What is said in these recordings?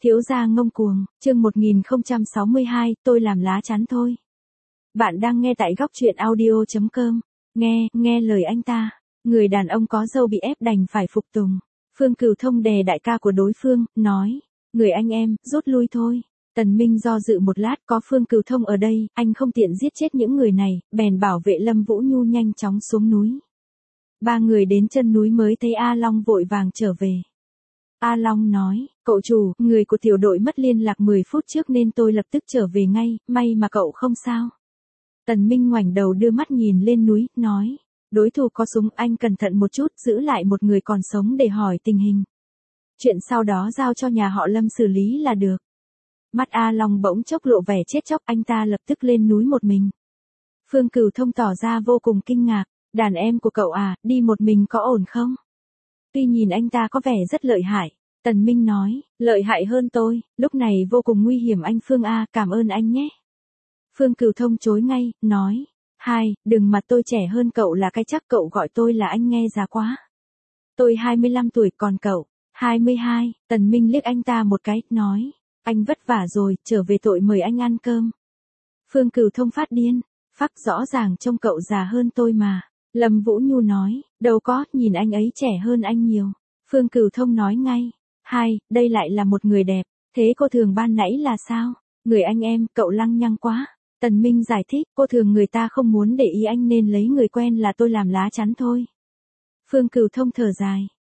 Thiếu gia ngông cuồng, chương 1062, tôi làm lá chắn thôi. Bạn đang nghe tại góc truyện audio.com. Nghe lời anh ta. Người đàn ông có dâu bị ép đành phải phục tùng. Phương Cửu Thông đè đại ca của đối phương, nói. Người anh em, rút lui thôi. Tần Minh do dự một lát, có Phương Cửu Thông ở đây, anh không tiện giết chết những người này, bèn bảo vệ Lâm Vũ Nhu nhanh chóng xuống núi. Ba người đến chân núi mới thấy A Long vội vàng trở về. A Long nói, cậu chủ, người của tiểu đội mất liên lạc 10 phút trước nên tôi lập tức trở về ngay, may mà cậu không sao. Tần Minh ngoảnh đầu đưa mắt nhìn lên núi, nói, đối thủ có súng, anh cẩn thận một chút, giữ lại một người còn sống để hỏi tình hình. Chuyện sau đó giao cho nhà họ Lâm xử lý là được. Mắt A Long bỗng chốc lộ vẻ chết chóc, anh ta lập tức lên núi một mình. Phương Cửu Thông tỏ ra vô cùng kinh ngạc, đàn em của cậu à, đi một mình có ổn không? Tuy nhìn anh ta có vẻ rất lợi hại, Tần Minh nói, lợi hại hơn tôi, lúc này vô cùng nguy hiểm anh Phương A, cảm ơn anh nhé. Phương Cửu Thông chối ngay, nói, đừng mà tôi trẻ hơn cậu là cái chắc, cậu gọi tôi là anh nghe già quá. Tôi 25 tuổi còn cậu, 22, Tần Minh liếc anh ta một cái, nói, anh vất vả rồi, trở về tội mời anh ăn cơm. Phương Cửu Thông phát điên, rõ ràng trông cậu già hơn tôi mà. Lâm Vũ Nhu nói, đâu có, nhìn anh ấy trẻ hơn anh nhiều. Phương Cửu Thông nói ngay, đây lại là một người đẹp, thế cô thường ban nãy là sao? Người anh em, cậu lăng nhăng quá. Tần Minh giải thích, cô thường người ta không muốn để ý anh nên lấy người quen là tôi làm lá chắn thôi. Phương Cửu Thông thở dài,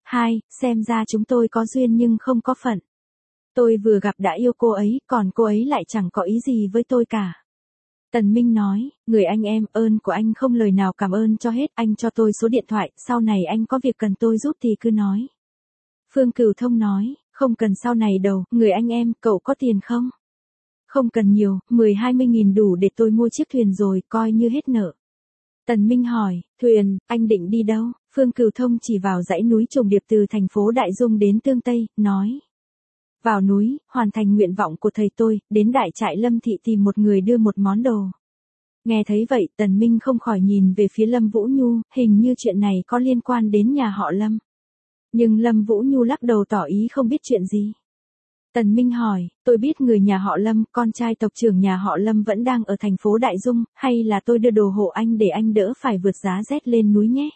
xem ra chúng tôi có duyên nhưng không có phận. Tôi vừa gặp đã yêu cô ấy, còn cô ấy lại chẳng có ý gì với tôi cả. Tần Minh nói, người anh em, ơn của anh không lời nào cảm ơn cho hết, anh cho tôi số điện thoại, sau này anh có việc cần tôi giúp thì cứ nói. Phương Cửu Thông nói, không cần sau này đâu, người anh em, cậu có tiền không? Không cần nhiều, 10-20 nghìn đủ để tôi mua chiếc thuyền rồi, coi như hết nợ. Tần Minh hỏi, thuyền, anh định đi đâu? Phương Cửu Thông chỉ vào dãy núi trùng điệp từ thành phố Đại Dung đến Tương Tây, nói. Vào núi, hoàn thành nguyện vọng của thầy tôi, đến đại trại Lâm Thị tìm một người đưa một món đồ. Nghe thấy vậy, Tần Minh không khỏi nhìn về phía Lâm Vũ Nhu, hình như chuyện này có liên quan đến nhà họ Lâm. Nhưng Lâm Vũ Nhu lắc đầu tỏ ý không biết chuyện gì. Tần Minh hỏi, tôi biết người nhà họ Lâm, con trai tộc trưởng nhà họ Lâm vẫn đang ở thành phố Đại Dung, hay là tôi đưa đồ hộ anh để anh đỡ phải vượt giá rét lên núi nhé?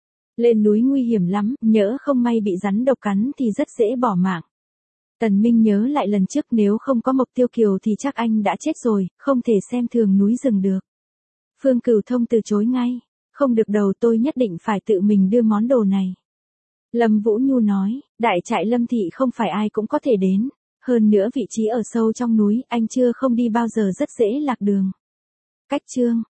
Lên núi nguy hiểm lắm, nhỡ không may bị rắn độc cắn thì rất dễ bỏ mạng. Tần Minh nhớ lại lần trước nếu không có Mộc Tiêu Kiều thì chắc anh đã chết rồi, không thể xem thường núi rừng được. Phương Cửu Thông từ chối ngay, không được đâu, tôi nhất định phải tự mình đưa món đồ này. Lâm Vũ Nhu nói, đại trại Lâm Thị không phải ai cũng có thể đến, hơn nữa vị trí ở sâu trong núi, anh chưa không đi bao giờ rất dễ lạc đường. Cách chương